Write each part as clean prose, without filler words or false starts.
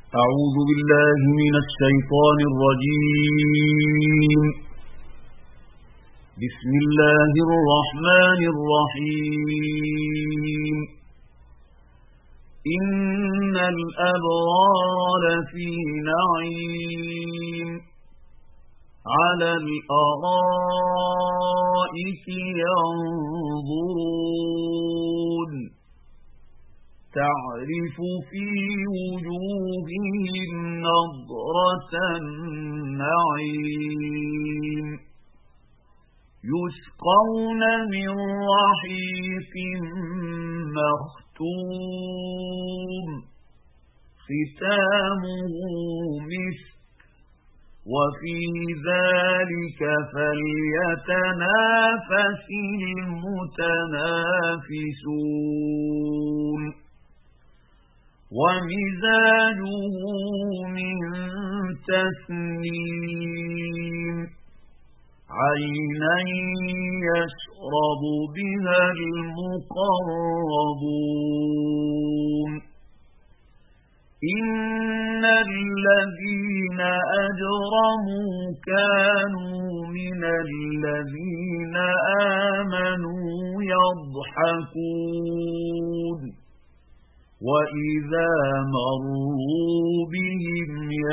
أعوذ بالله من الشيطان الرجيم. بسم الله الرحمن الرحيم. إن الأبرار لفي نعيم على الأرائك ينظرون تعرف في وجوههم نضرة النعيم يسقون من رحيق مختوم ختامه مسك وفي ذلك فليتنافس المتنافسون ومزاجه من تسنيم عينا يشرب بها المقربون إن الذين أجرموا كانوا من الذين آمنوا يضحكون وإذا مروا بهم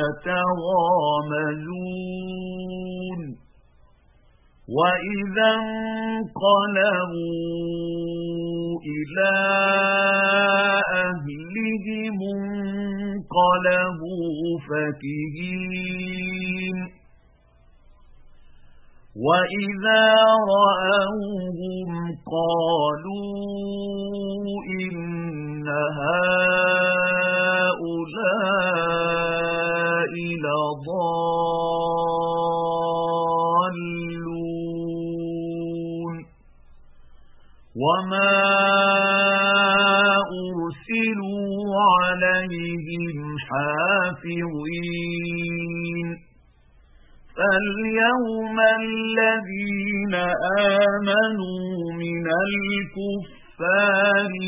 يتغامزون وإذا انقلبوا إلى أهلهم انقلبوا فكهين وإذا رأوهم قالوا إن هؤلاء لضالون وما أرسلوا عليهم حافظين فاليوم الذين آمنوا من الكفار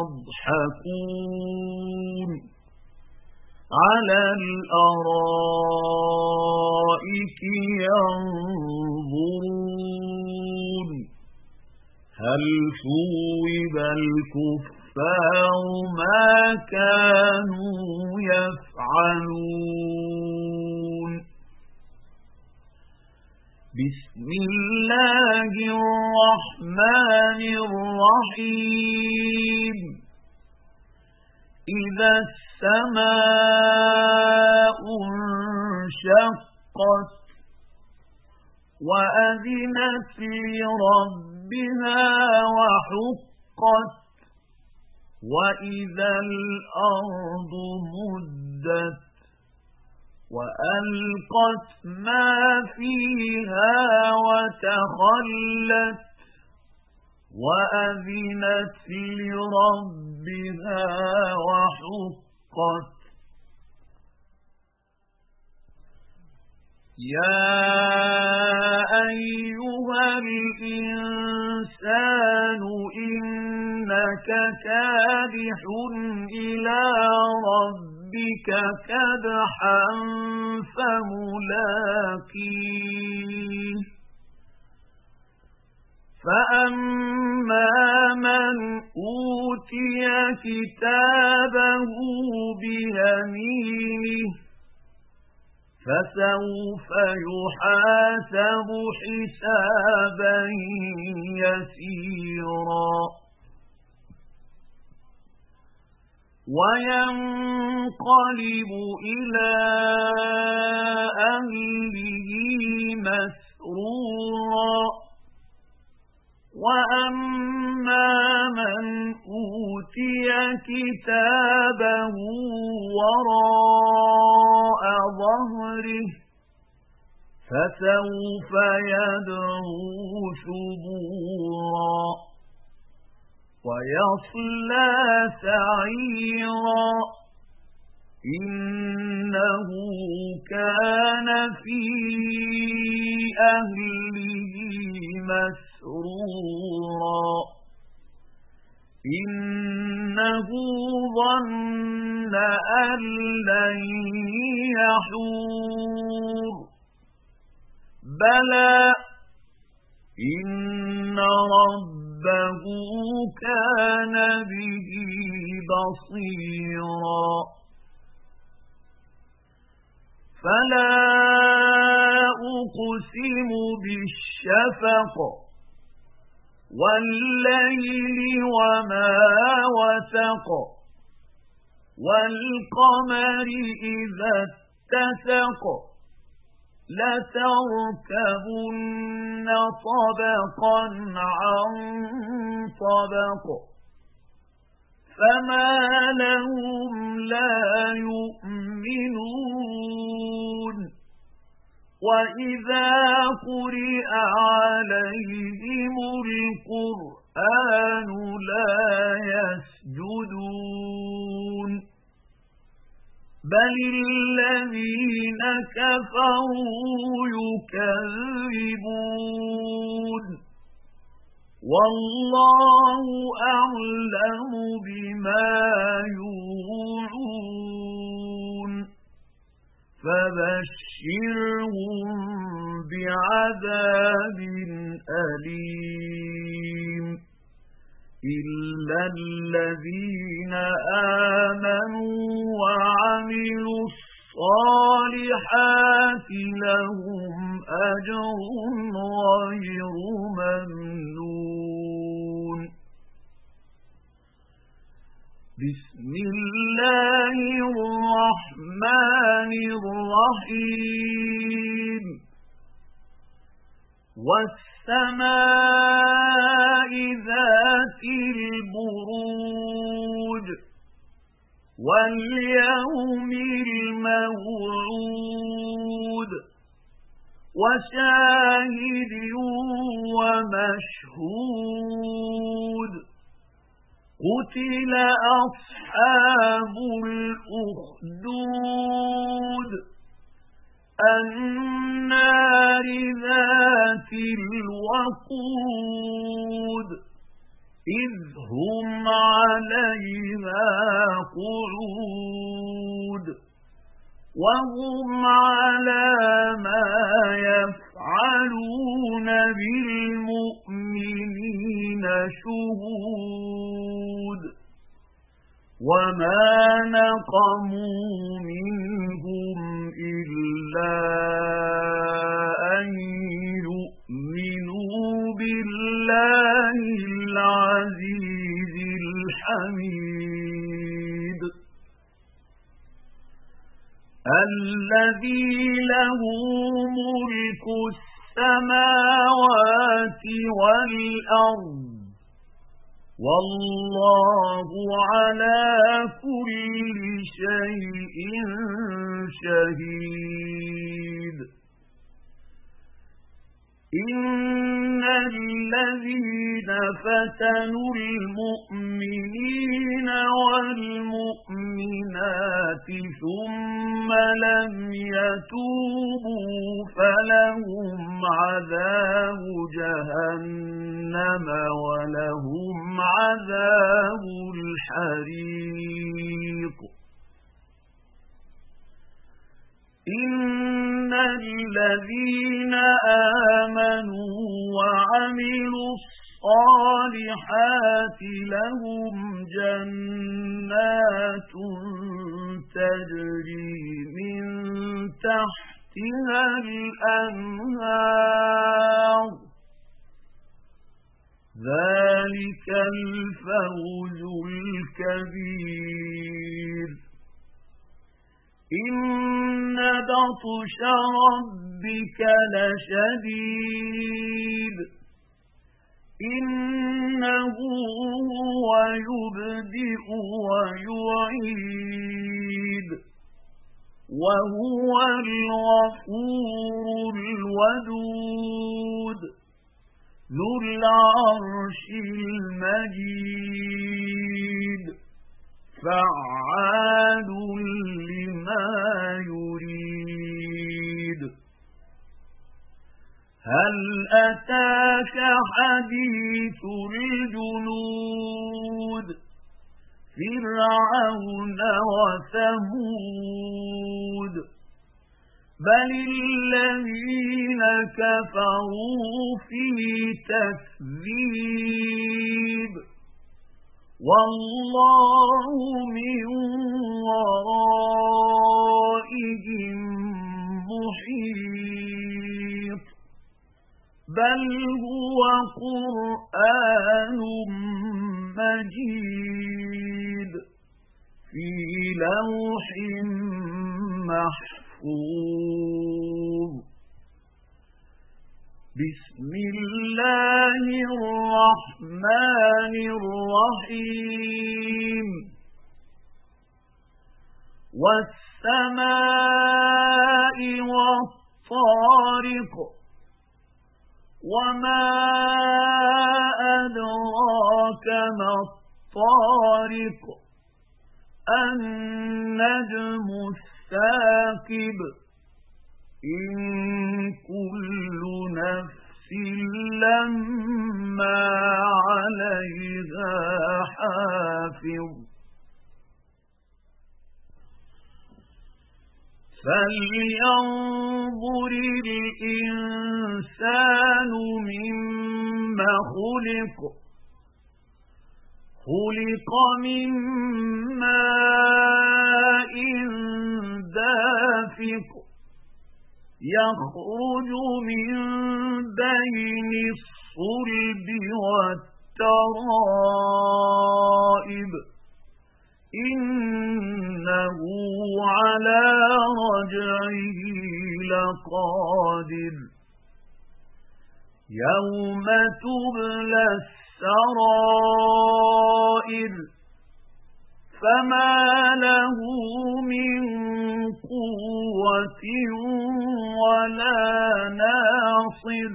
يضحكون على الأرائك ينظرون هل ثوب الكفار ما كانوا يفعلون بسم الله الرحمن الرحيم إذا السماء انشقت وأذنت لربها وحقت وإذا الأرض مدت وألقت ما فيها وتخلت وأذنت لربها وحقت يا أيها الإنسان إنك كادح إلى ربك كدحا فملاقيه فأما من أوتي كتابه بيمينه فسوف يحاسب حسابا يسيرا وينقلب إلى أهله مسرورا وأما من أوتي كتابه وراء ظهره فسوف يدعو ثبورا ويصلى سعيرا إنه كان في أهله مسرورا إنه ظن أن لن يحور بلى إن ربه كان به بصيرا فلا أقسم بالشفق والليل وما وسق والقمر إذا اتسق لتركبن طبقا عن طبق فما لهم لا يؤمنون وإذا قرئ عليهم القرآن لا يسجدون بل الذين كفروا يكذبون والله أعلم بما يوعون فبشرهم بعذاب أليم إلا الذين آمنوا وعملوا الصالحات لهم أجر غير ممنون بسم الله الرحمن الرحيم والسماء ذات البروج واليوم الموعود وشاهد ومشهود قتل أصحاب الأخدود النار ذات الوقود إذ هم عليها قعود وهم على ما يفعلون بالمؤمنين شهود وما نقموا منهم إلا أن يؤمنوا بالله العزيز الحميد الذي له ملك السماوات والأرض والله على كل شيء شهيد إن الذين فتنوا المؤمنين والمؤمنات ثم لم يتوبوا فلهم عذاب جهنم ولهم عذاب الحريق إن الذين آمنوا وعملوا الصالحات لهم جنات تجري من تحتها الأنهار ذلك الفوز الكبير إن بطش ربك لشديد إنه هو يبدئ ويعيد وهو الغفور الودود ذو العرش المجيد فعال لما يريد هل هل أتاك حديث الجنود فرعون وثمود بل الذين كفروا في تكذيب والله من ورائهم محيط بل هو قرآن مجيد في لوح محفوظ بسم الله الرحمن الرحيم والسماء والطارق وما أدراك ما الطارق النجم الثاقب إن كل نفس لما عليها حافظ فلينظر الإنسان مما خلق خلق من ماء دافق يخرج من بين الصلب والترائب إنه على رجعه لقادر يوم تبلى السرائر فما له من قوة ولا ناصر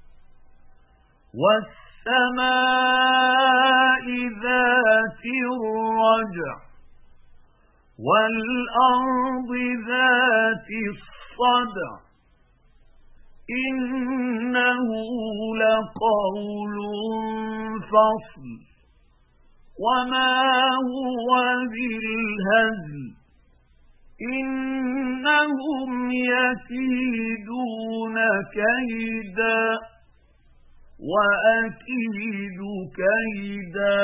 والسماء ذات الرجع والأرض ذات الصدع إنه لقول فصل وما هو بالهزل إنهم يكيدون كيدا وأكيد كيدا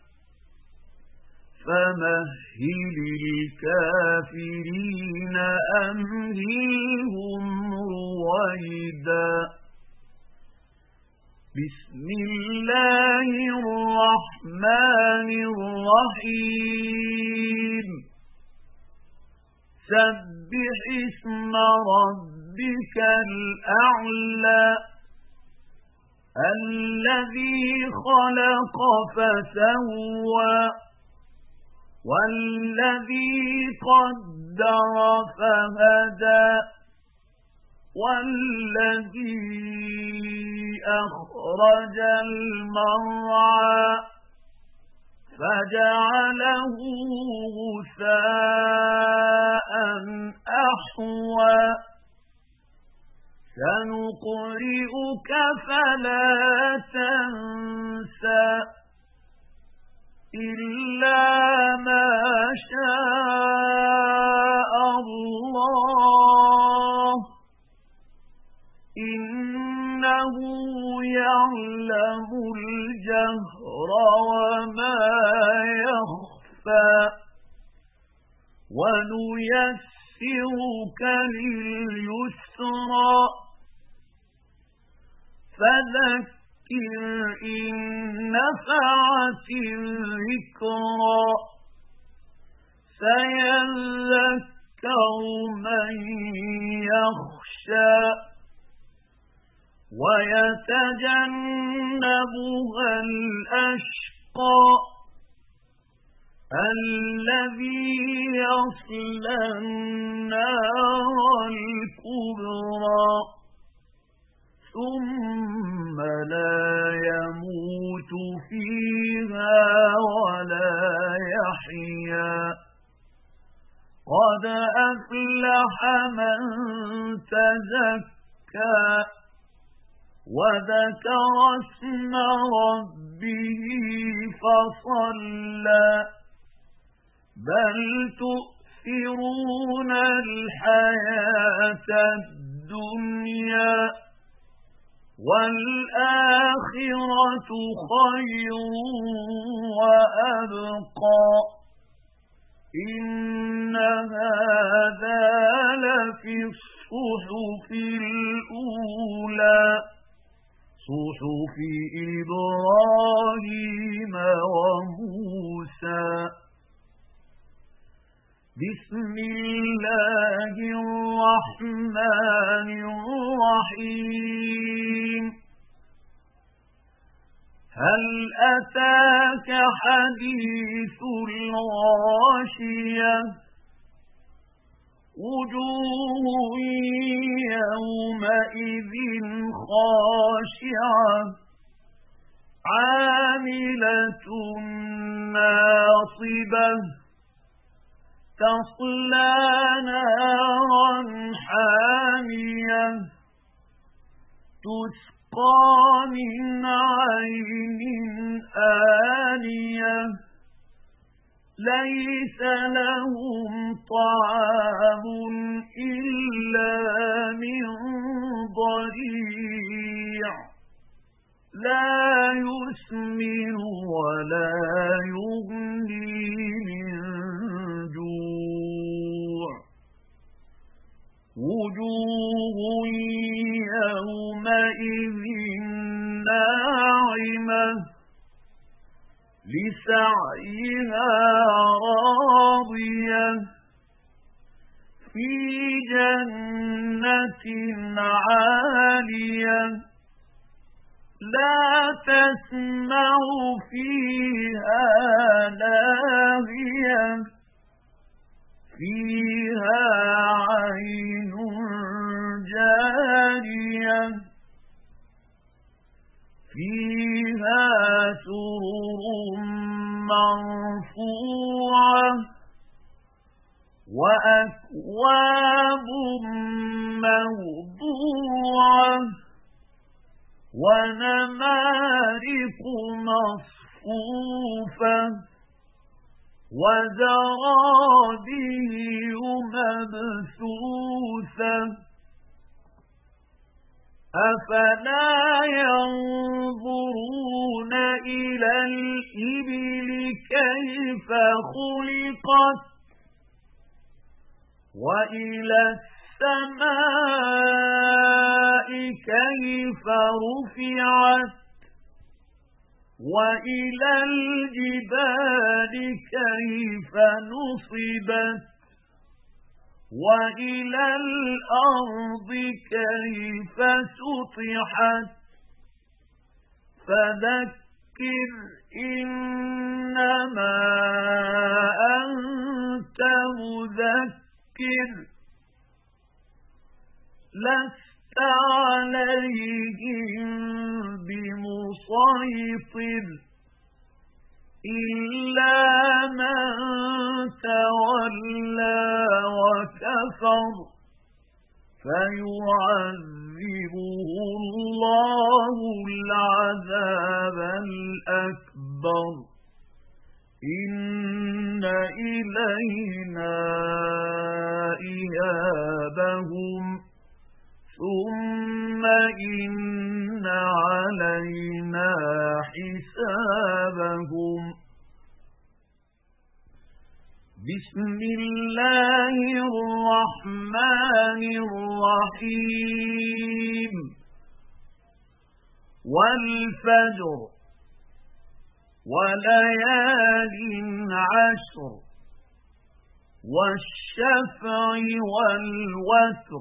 فمهل الكافرين أمهلهم رويدا بسم الله الرحمن الرحيم سبح اسم ربك الأعلى الذي خلق فسوى والذي قدر فهدى والذي أخرج المرعى فجعله غثاء أحوى سنقرئك فلا تنسى إلا ما شاء الله إنه يعلم الجهر وما يخفى ونيسرك لليسرى فذكر إن نفعت الذكرى سيذكر من يخشى ويتجنبها الأشقى الذي يصلى النار الكبرى ثم لا يموت فيها ولا يحيا قد أفلح من تزكى وذكر اسم ربه فصلى بل تؤثرون الحياة الدنيا والآخرة خير وأبقى إن هذا لفي الصحف الأولى صحف إبراهيم وموسى. بسم الله الرحمن الرحيم. هل أتاك حديث الغاشية وجوه يومئذ خاشعة عاملة ناصبة تصلى نارا حامية تسقى من عين آنية ليس لهم طعام إلا من ضريع لا يسمن ولا يغني من جوع وجوه يومئذ ناعمة لسعيها راضية في جنة عالية لا تسمع فيها لاغية فيها عين جارية فيها سرر مرفوعة وأكواب موضوعة ونمارق مصفوفة وزرابي مبثوثة أفلا ينظرون إلى الإبل كيف خلقت وإلى السماء كيف رفعت وإلى الجبال كيف نصبت وإلى الأرض كيف سطحت فذكر إنما أنت مذكر لست عليهم بمسيطر إلا من تولى وكفر فيعذبه الله العذاب الأكبر إن إلينا إيابهم ثم إن علينا حسابهم. بسم الله الرحمن الرحيم. والفجر وليال عشر والشفع والوتر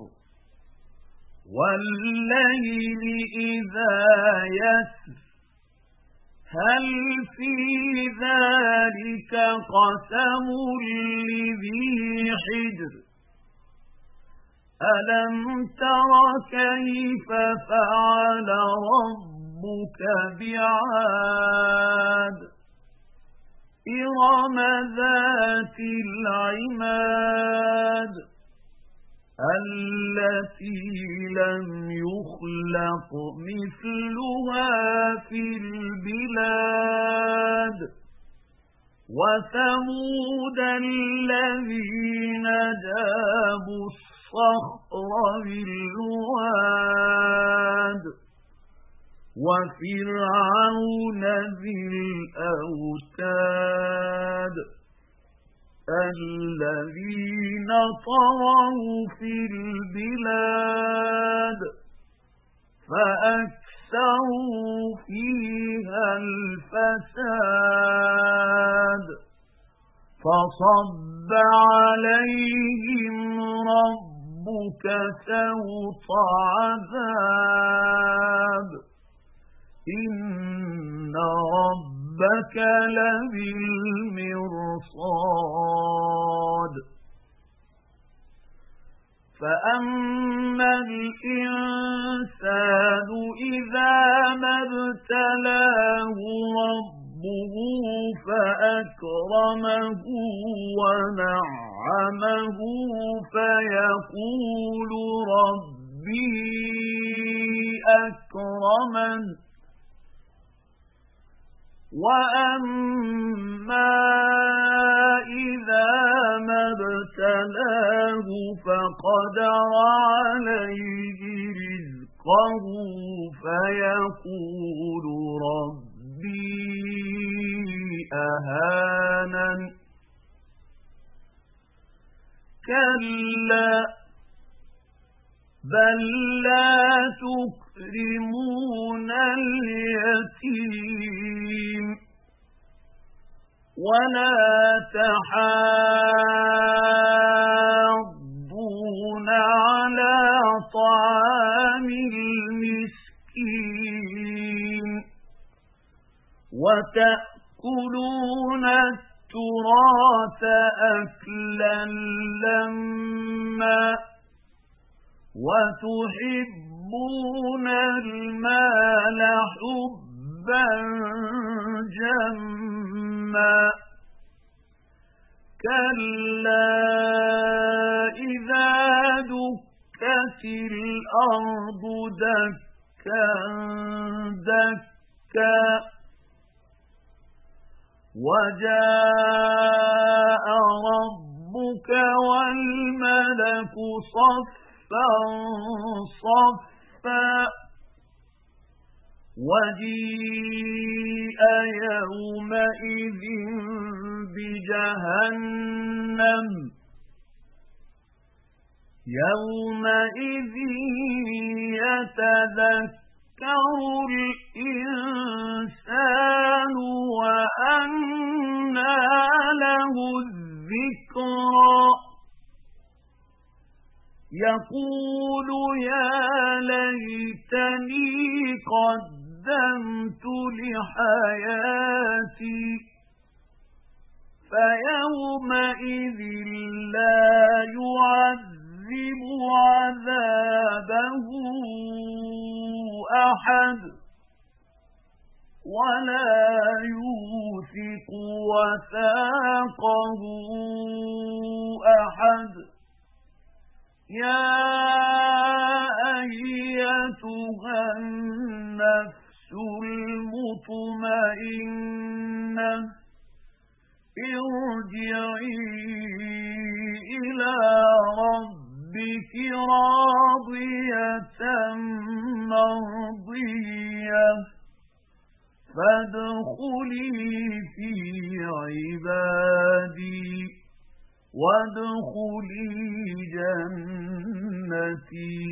والليل إذا يسر هل في ذلك قسم لذي حجر ألم تر كيف فعل ربك بعاد إرم ذات العماد التي لم يخلق مثلها في البلاد وثمود الذين جابوا الصخر بالواد وفرعون ذي الأوتاد الذين طغوا في البلاد فأكثروا فيها الفساد فصب عليهم ربك سوط عذاب إن ربك لبالمرصاد فأما الإنسان إذا ما ابتلاه ربه فأكرمه ونعمه فيقول ربي أكرمن وأما إذا ما ابتلاه فقدر عليه رزقه فيقول ربي أهانن كلا بل لا تكرمون اليتيم ولا تحاضون على طعام المسكين وتأكلون التراث أكلا لما وتحبون المال حبا جما كلا إذا دكت الأرض دكا دكا وجاء ربك والملك صفا صفا وجيء يومئذ بجهنم يومئذ يتذكر الإنسان وأنى له الذكرى يقول يا ليتني قدمت لحياتي فيومئذ لا يعذب عذابه أحد ولا يوثق وثاقه أحد يا أيتها النفس المطمئنة ارجعي إلى ربك راضية مرضية فادخلي في عبادي وادخلي جنتي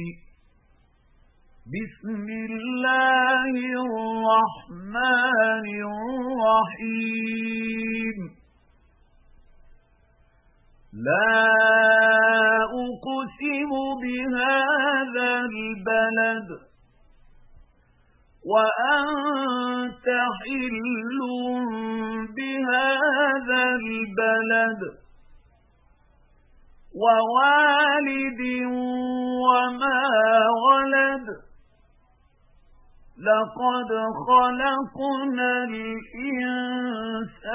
بسم الله الرحمن الرحيم لا أقسم بهذا البلد وأنت حل بهذا البلد ووالد وما ولد لقد خلقنا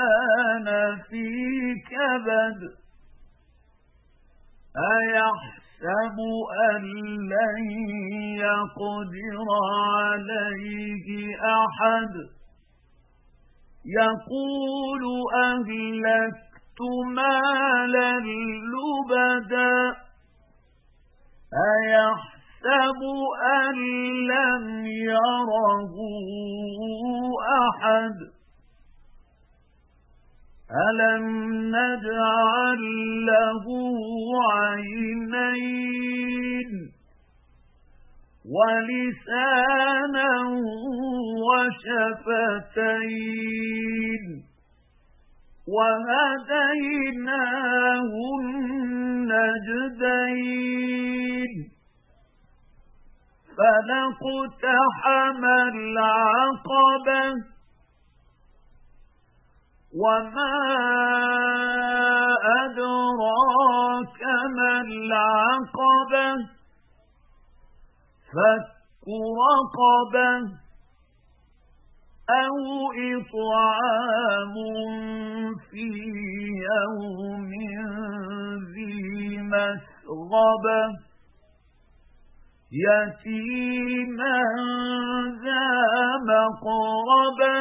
الإنسان في كبد أيحسب يحسب أن لن يقدر عليه أحد يقول أهلكت مالا لبدا أيحسب أن لم يره أحد ألم نجعل له عينين ولسانا وشفتين وهديناه النجدين فلاقتحم العقبة وما أدراك ما العقبة فك رقبة أو إطعام في يوم ذي مسغبة يتيما ذا مقربة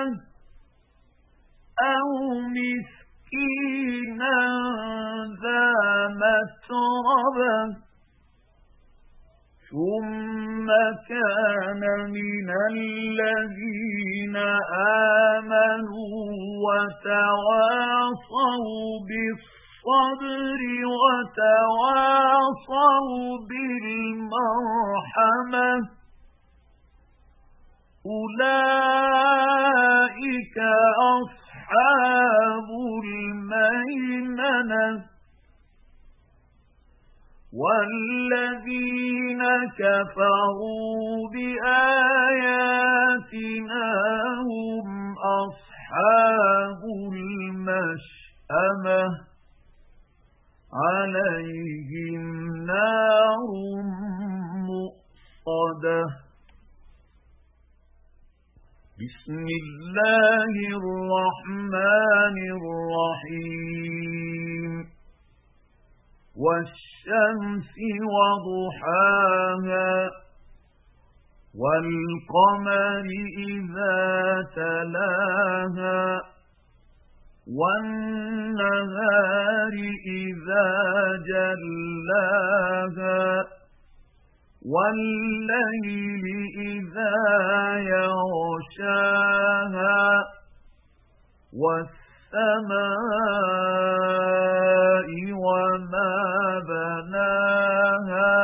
أو مسكينا ذا متربة ثم كان من الذين آمنوا وتواصوا بالصبر وتواصوا بالمرحمة أولئك أصحاب الميمنة والذين كفروا بآياتنا هم أصحاب المشأمة عليهم نار مؤصدة بسم الله الرحمن الرحيم والشمس وضحاها والقمر إذا تلاها والنهار إذا جلاها والليل إذا يغشاها والسماء وما بناها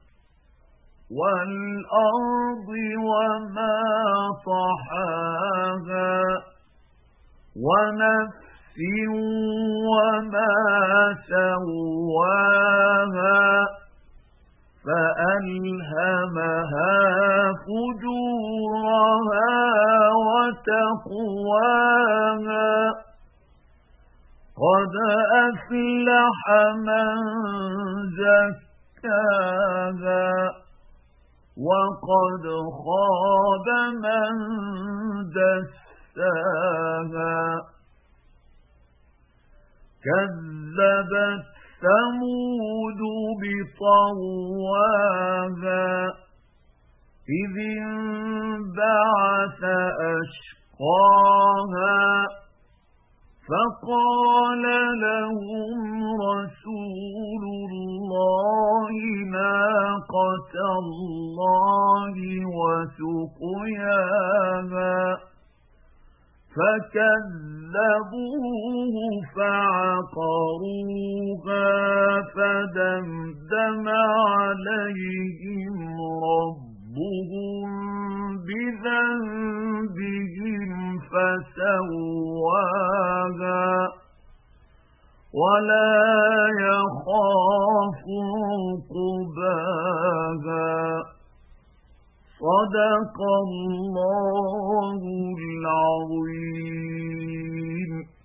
والأرض وما طحاها ونفس وما سواها فألهمها فجورها وتقواها قد أفلح من زكاها وقد خاب من دساها كذبت ثمود بطغواها إذ انبعث أشقاها فقال لهم رسول الله ناقة الله وسقياها فكذبوه فعقروها فدمدم عليهم ربهم بذنبهم فسواها ولا يخاف عقباها صدق الله العظيم.